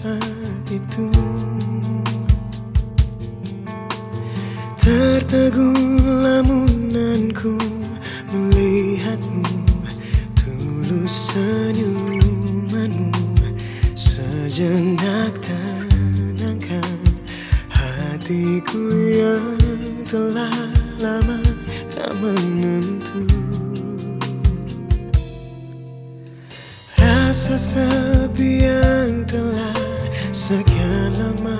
saat itu. Tertegun lamunanku melihatmu, tulus senyumanmu sejenak tenangkan hatiku yang telah lama tak menentu. Rasa sepi yang telah sekian lama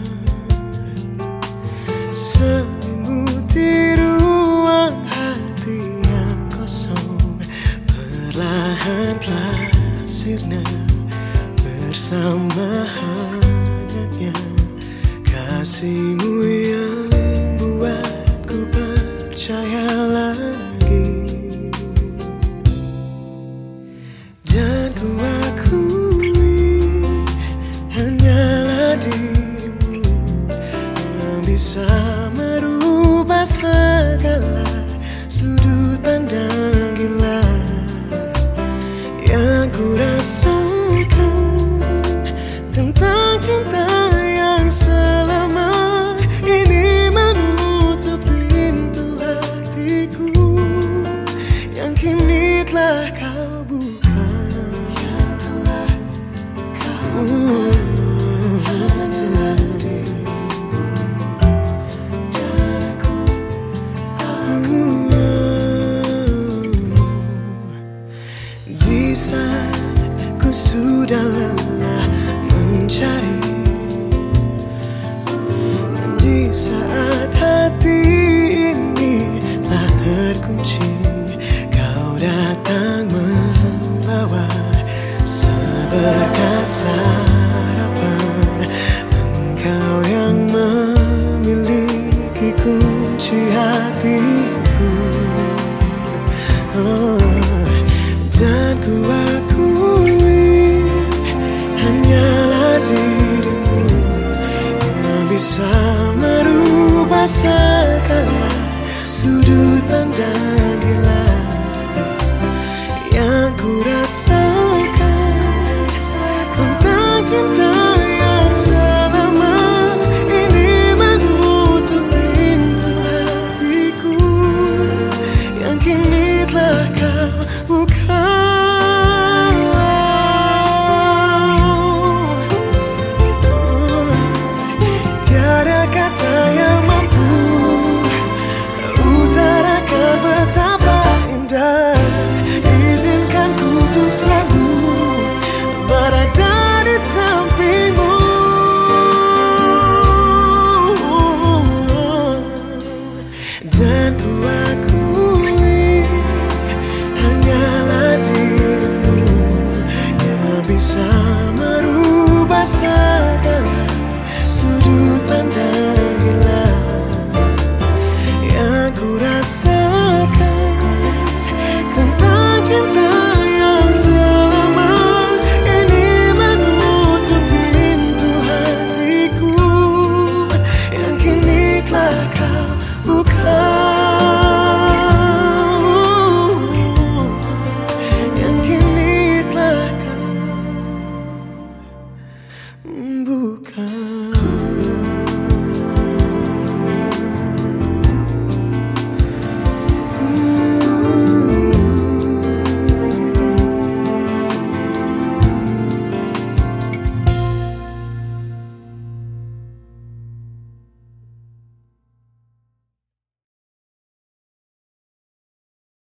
selimuti ruang hati yang kosong, perlahan telah sirna bersama hangatnya kasihmu yang buatku percaya lagi. Dan ku akui hanyalah dirimu yang bisa merubah segala sudut pandang gila yang ku rasakan tentang cinta yang selama ini menutup pintu hatiku, yang kini telah kau buka. Yang telah kau buka hanyalah dirimu dan aku. Di saat ku sudah lelah mencari, di saat hati ini telah terkunci, kau datang membawa seberkas harapan. Engkau yang memiliki kunci hatiku. Dan ku akui hanyalah dirimu yang bisa merubah segala sudut pandang gila yang ku rasakan tentang cinta yang selama ini menutup pintu hatiku, yang kini telah kau buka. Tiada kata yang mampu utarakan betapa indah. Izinkan ku untuk selalu berada di sampingmu. Dan ku akui hanyalah dirimu yang bisa merubah segala sudut pandang